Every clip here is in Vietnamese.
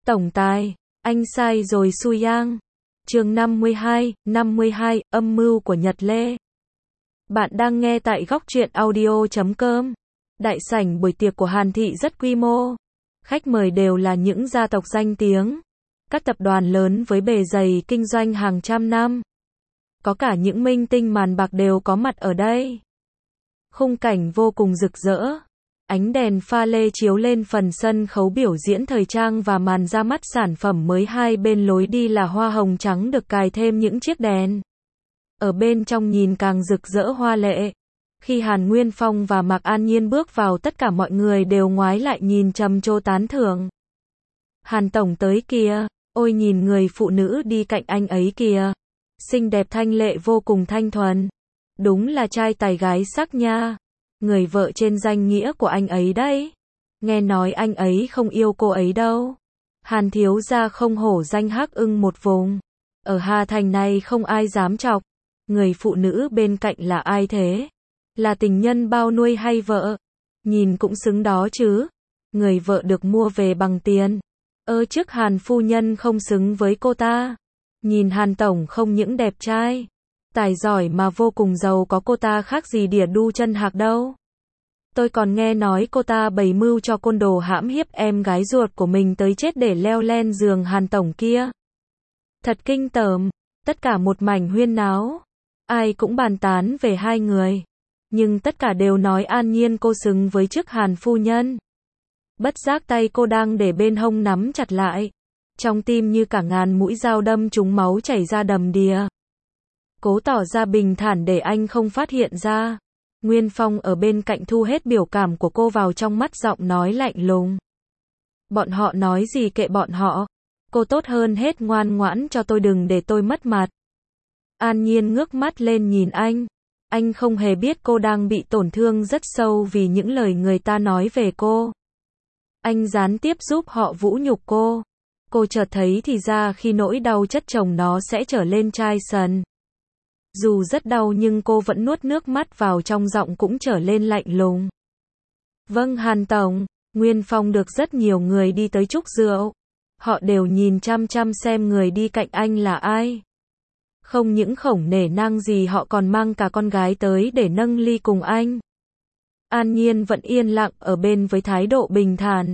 Tổng tài, anh sai rồi Su Yang. Chương 52, âm mưu của Nhật Lê. Bạn đang nghe tại góc truyện audio.com. Đại sảnh buổi tiệc của Hàn Thị rất quy mô. Khách mời đều là những gia tộc danh tiếng. Các tập đoàn lớn với bề dày kinh doanh hàng trăm năm. Có cả những minh tinh màn bạc đều có mặt ở đây. Khung cảnh vô cùng rực rỡ. Ánh đèn pha lê chiếu lên phần sân khấu biểu diễn thời trang và màn ra mắt sản phẩm mới, hai bên lối đi là hoa hồng trắng được cài thêm những chiếc đèn. Ở bên trong nhìn càng rực rỡ hoa lệ. Khi Hàn Nguyên Phong và Mạc An Nhiên bước vào, tất cả mọi người đều ngoái lại nhìn trầm trồ tán thưởng. Hàn tổng tới kìa, ôi nhìn người phụ nữ đi cạnh anh ấy kìa. Xinh đẹp thanh lệ vô cùng thanh thuần. Đúng là trai tài gái sắc nha. Người vợ trên danh nghĩa của anh ấy đấy. Nghe nói anh ấy không yêu cô ấy đâu. Hàn thiếu gia không hổ danh hắc ưng một vùng. Ở Hà Thành này không ai dám chọc. Người phụ nữ bên cạnh là ai thế? Là tình nhân bao nuôi hay vợ? Nhìn cũng xứng đó chứ. Người vợ được mua về bằng tiền. Trước Hàn phu nhân không xứng với cô ta. Nhìn Hàn tổng không những đẹp trai, tài giỏi mà vô cùng giàu có, cô ta khác gì đỉa đu chân hạc đâu. Tôi còn nghe nói cô ta bày mưu cho côn đồ hãm hiếp em gái ruột của mình tới chết để leo lên giường Hàn tổng kia. Thật kinh tởm. Tất cả một mảnh huyên náo. Ai cũng bàn tán về hai người. Nhưng tất cả đều nói An Nhiên cô xứng với chức Hàn phu nhân. Bất giác tay cô đang để bên hông nắm chặt lại. Trong tim như cả ngàn mũi dao đâm trúng, máu chảy ra đầm đìa. Cố tỏ ra bình thản để anh không phát hiện ra. Nguyên Phong ở bên cạnh thu hết biểu cảm của cô vào trong mắt, giọng nói lạnh lùng. Bọn họ nói gì kệ bọn họ. Cô tốt hơn hết ngoan ngoãn cho tôi, đừng để tôi mất mặt. An Nhiên ngước mắt lên nhìn anh. Anh không hề biết cô đang bị tổn thương rất sâu vì những lời người ta nói về cô. Anh gián tiếp giúp họ vũ nhục cô. Cô chợt thấy thì ra khi nỗi đau chất chồng nó sẽ trở lên chai sần. Dù rất đau nhưng cô vẫn nuốt nước mắt vào trong, giọng cũng trở lên lạnh lùng. Vâng Hàn tổng. Nguyên Phong được rất nhiều người đi tới chúc rượu. Họ đều nhìn chăm chăm xem người đi cạnh anh là ai. Không những khổng nể nang gì, họ còn mang cả con gái tới để nâng ly cùng anh. An Nhiên vẫn yên lặng ở bên với thái độ bình thản.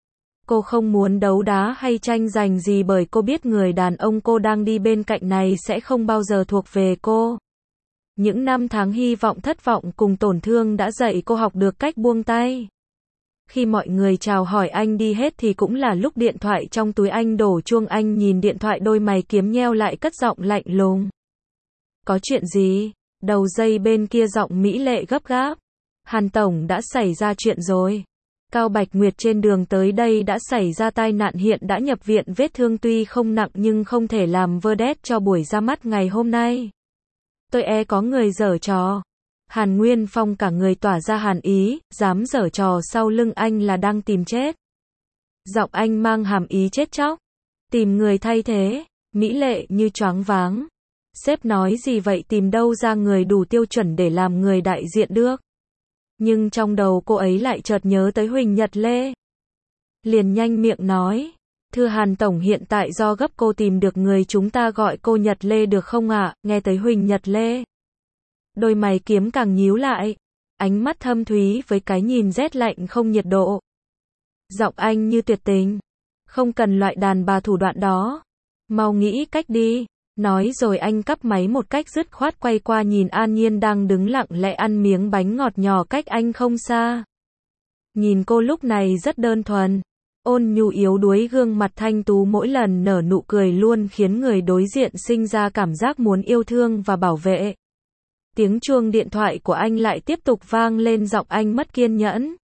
Cô không muốn đấu đá hay tranh giành gì, bởi cô biết người đàn ông cô đang đi bên cạnh này sẽ không bao giờ thuộc về cô. Những năm tháng hy vọng, thất vọng cùng tổn thương đã dạy cô học được cách buông tay. Khi mọi người chào hỏi anh đi hết thì cũng là lúc điện thoại trong túi anh đổ chuông. Anh nhìn điện thoại, đôi mày kiếm nheo lại, cất giọng lạnh lùng. Có chuyện gì? Đầu dây bên kia giọng mỹ lệ gấp gáp. Hàn tổng, đã xảy ra chuyện rồi. Cao Bạch Nguyệt trên đường tới đây đã xảy ra tai nạn, hiện đã nhập viện, vết thương tuy không nặng nhưng không thể làm vedette cho buổi ra mắt ngày hôm nay. Tôi có người giở trò. Hàn Nguyên Phong cả người tỏa ra hàn ý, dám giở trò sau lưng anh là đang tìm chết. Giọng anh mang hàm ý chết chóc. Tìm người thay thế. Mỹ lệ như choáng váng. Sếp nói gì vậy, tìm đâu ra người đủ tiêu chuẩn để làm người đại diện được. Nhưng trong đầu cô ấy lại chợt nhớ tới Huỳnh Nhật Lê. Liền nhanh miệng nói. Thưa Hàn tổng, hiện tại do gấp cô tìm được người, chúng ta gọi cô Nhật Lê được không ạ? Nghe tới Huỳnh Nhật Lê, đôi mày kiếm càng nhíu lại. Ánh mắt thâm thúy với cái nhìn rét lạnh không nhiệt độ. Giọng anh như tuyệt tình. Không cần loại đàn bà thủ đoạn đó. Mau nghĩ cách đi. Nói rồi anh cắp máy một cách dứt khoát, quay qua nhìn An Nhiên đang đứng lặng lẽ ăn miếng bánh ngọt nhỏ cách anh không xa. Nhìn cô lúc này rất đơn thuần, ôn nhu yếu đuối, gương mặt thanh tú mỗi lần nở nụ cười luôn khiến người đối diện sinh ra cảm giác muốn yêu thương và bảo vệ. Tiếng chuông điện thoại của anh lại tiếp tục vang lên, giọng anh mất kiên nhẫn.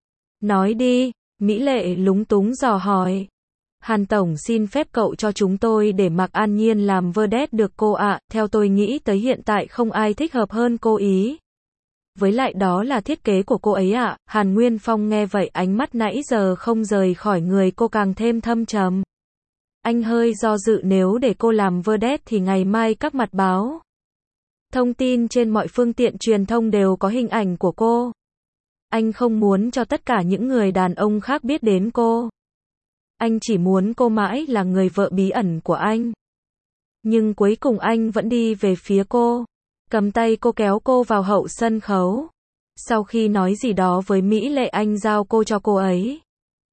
Nói đi. Mỹ lệ lúng túng dò hỏi. Hàn tổng, xin phép cậu cho chúng tôi để Mạc An Nhiên làm vedette được cô ạ. Theo tôi nghĩ tới hiện tại không ai thích hợp hơn cô ý. Với lại đó là thiết kế của cô ấy ạ. Hàn Nguyên Phong nghe vậy, ánh mắt nãy giờ không rời khỏi người cô càng thêm thâm trầm. Anh hơi do dự, nếu để cô làm vedette thì ngày mai các mặt báo, thông tin trên mọi phương tiện truyền thông đều có hình ảnh của cô. Anh không muốn cho tất cả những người đàn ông khác biết đến cô. Anh chỉ muốn cô mãi là người vợ bí ẩn của anh. Nhưng cuối cùng anh vẫn đi về phía cô, cầm tay cô kéo cô vào hậu sân khấu. Sau khi nói gì đó với Mỹ Lệ, anh giao cô cho cô ấy.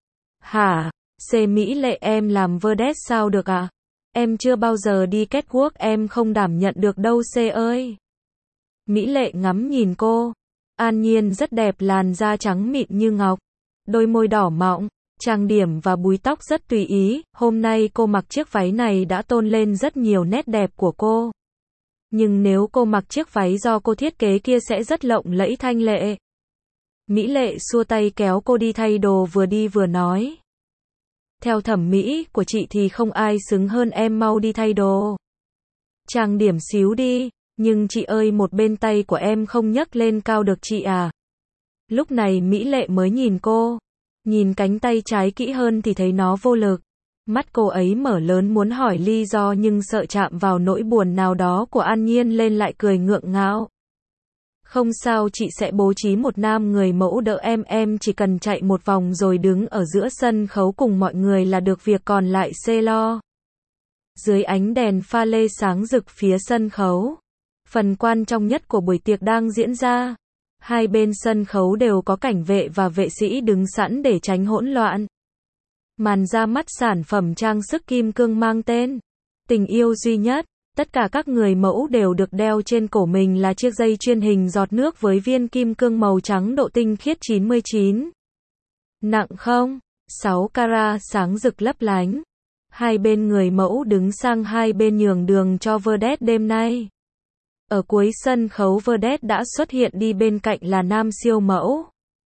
Hả? Mỹ Lệ, em làm vedette sao được à? Em chưa bao giờ đi catwalk, em không đảm nhận được đâu ơi. Mỹ Lệ ngắm nhìn cô. An Nhiên rất đẹp, làn da trắng mịn như ngọc, đôi môi đỏ mọng, trang điểm và búi tóc rất tùy ý. Hôm nay cô mặc chiếc váy này đã tôn lên rất nhiều nét đẹp của cô. Nhưng nếu cô mặc chiếc váy do cô thiết kế kia sẽ rất lộng lẫy thanh lệ. Mỹ Lệ xua tay kéo cô đi thay đồ, vừa đi vừa nói. Theo thẩm mỹ của chị thì không ai xứng hơn em, mau đi thay đồ. Trang điểm xíu đi. Nhưng chị ơi, một bên tay của em không nhấc lên cao được chị à? Lúc này Mỹ Lệ mới nhìn cô. Nhìn cánh tay trái kỹ hơn thì thấy nó vô lực. Mắt cô ấy mở lớn muốn hỏi lý do, nhưng sợ chạm vào nỗi buồn nào đó của An Nhiên lên lại cười ngượng ngạo. Không sao, chị sẽ bố trí một nam người mẫu đỡ em chỉ cần chạy một vòng rồi đứng ở giữa sân khấu cùng mọi người là được, việc còn lại lo. Dưới ánh đèn pha lê sáng rực phía sân khấu, phần quan trọng nhất của buổi tiệc đang diễn ra. Hai bên sân khấu đều có cảnh vệ và vệ sĩ đứng sẵn để tránh hỗn loạn. Màn ra mắt sản phẩm trang sức kim cương mang tên Tình yêu duy nhất. Tất cả các người mẫu đều được đeo trên cổ mình là chiếc dây chuyền hình giọt nước với viên kim cương màu trắng độ tinh khiết 99. Nặng 0,6 carat, sáng rực lấp lánh. Hai bên người mẫu đứng sang hai bên nhường đường cho vedette đêm nay. Ở cuối sân khấu, vedette đã xuất hiện, đi bên cạnh là nam siêu mẫu.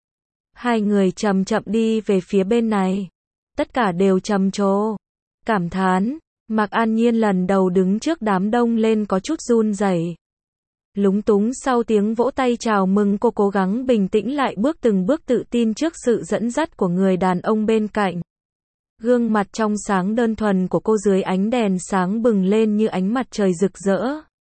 Hai người chậm chậm đi về phía bên này. Tất cả đều trầm trồ, cảm thán. Mạc An Nhiên lần đầu đứng trước đám đông lên có chút run rẩy. Lúng túng sau tiếng vỗ tay chào mừng, cô cố gắng bình tĩnh lại, từng bước tự tin trước sự dẫn dắt của người đàn ông bên cạnh. Gương mặt trong sáng đơn thuần của cô dưới ánh đèn sáng bừng lên như ánh mặt trời rực rỡ.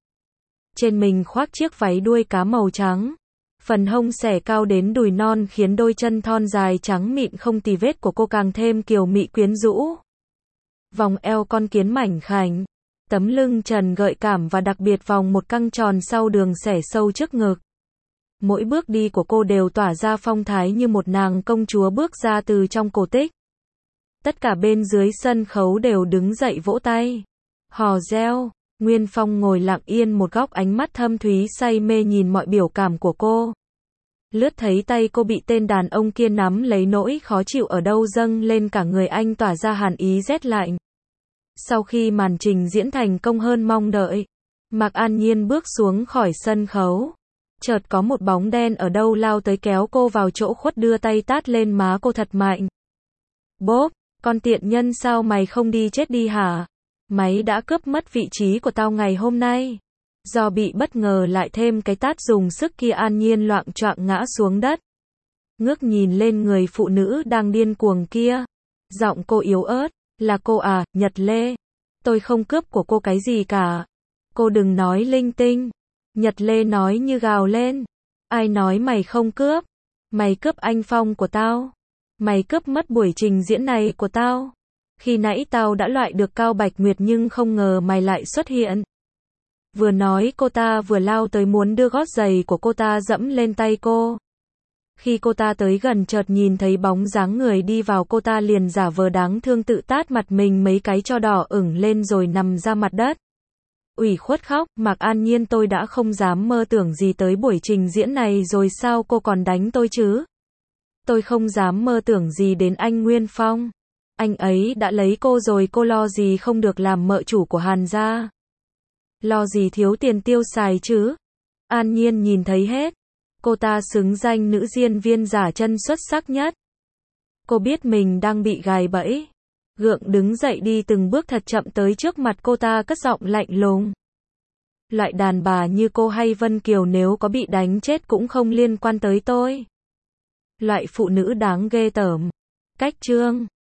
Trên mình khoác chiếc váy đuôi cá màu trắng. Phần hông xẻ cao đến đùi non khiến đôi chân thon dài trắng mịn không tì vết của cô càng thêm kiều mị quyến rũ. Vòng eo con kiến mảnh khảnh, tấm lưng trần gợi cảm và đặc biệt vòng một căng tròn sau đường xẻ sâu trước ngực. Mỗi bước đi của cô đều tỏa ra phong thái như một nàng công chúa bước ra từ trong cổ tích. Tất cả bên dưới sân khấu đều đứng dậy vỗ tay, hò reo. Nguyên Phong ngồi lặng yên một góc, ánh mắt thâm thúy say mê nhìn mọi biểu cảm của cô. Lướt thấy tay cô bị tên đàn ông kia nắm lấy, nỗi khó chịu ở đâu dâng lên cả người anh, tỏa ra hàn ý rét lạnh. Sau khi màn trình diễn thành công hơn mong đợi, Mạc An Nhiên bước xuống khỏi sân khấu. Chợt có một bóng đen ở đâu lao tới kéo cô vào chỗ khuất, đưa tay tát lên má cô thật mạnh. Bốp, con tiện nhân, sao mày không đi chết đi hả? Mày đã cướp mất vị trí của tao ngày hôm nay. Do bị bất ngờ lại thêm cái tát dùng sức kia, An Nhiên loạng choạng ngã xuống đất. Ngước nhìn lên người phụ nữ đang điên cuồng kia. Giọng cô yếu ớt, là cô à, Nhật Lê. Tôi không cướp của cô cái gì cả. Cô đừng nói linh tinh. Nhật Lê nói như gào lên. Ai nói mày không cướp? Mày cướp anh Phong của tao. Mày cướp mất buổi trình diễn này của tao. Khi nãy tao đã loại được Cao Bạch Nguyệt nhưng không ngờ mày lại xuất hiện. Vừa nói cô ta vừa lao tới muốn đưa gót giày của cô ta dẫm lên tay cô. Khi cô ta tới gần chợt nhìn thấy bóng dáng người đi vào, cô ta liền giả vờ đáng thương tự tát mặt mình mấy cái cho đỏ ửng lên rồi nằm ra mặt đất. Ủy khuất khóc, Mạc An Nhiên, tôi đã không dám mơ tưởng gì tới buổi trình diễn này rồi, sao cô còn đánh tôi chứ? Tôi không dám mơ tưởng gì đến anh Nguyên Phong. Anh ấy đã lấy cô rồi, cô lo gì không được làm mợ chủ của Hàn gia? Lo gì thiếu tiền tiêu xài chứ? An Nhiên nhìn thấy hết. Cô ta xứng danh nữ diễn viên giả chân xuất sắc nhất. Cô biết mình đang bị gài bẫy. Gượng đứng dậy đi từng bước thật chậm tới trước mặt cô ta, cất giọng lạnh lùng. Loại đàn bà như cô hay Vân Kiều nếu có bị đánh chết cũng không liên quan tới tôi. Loại phụ nữ đáng ghê tởm. Cách chương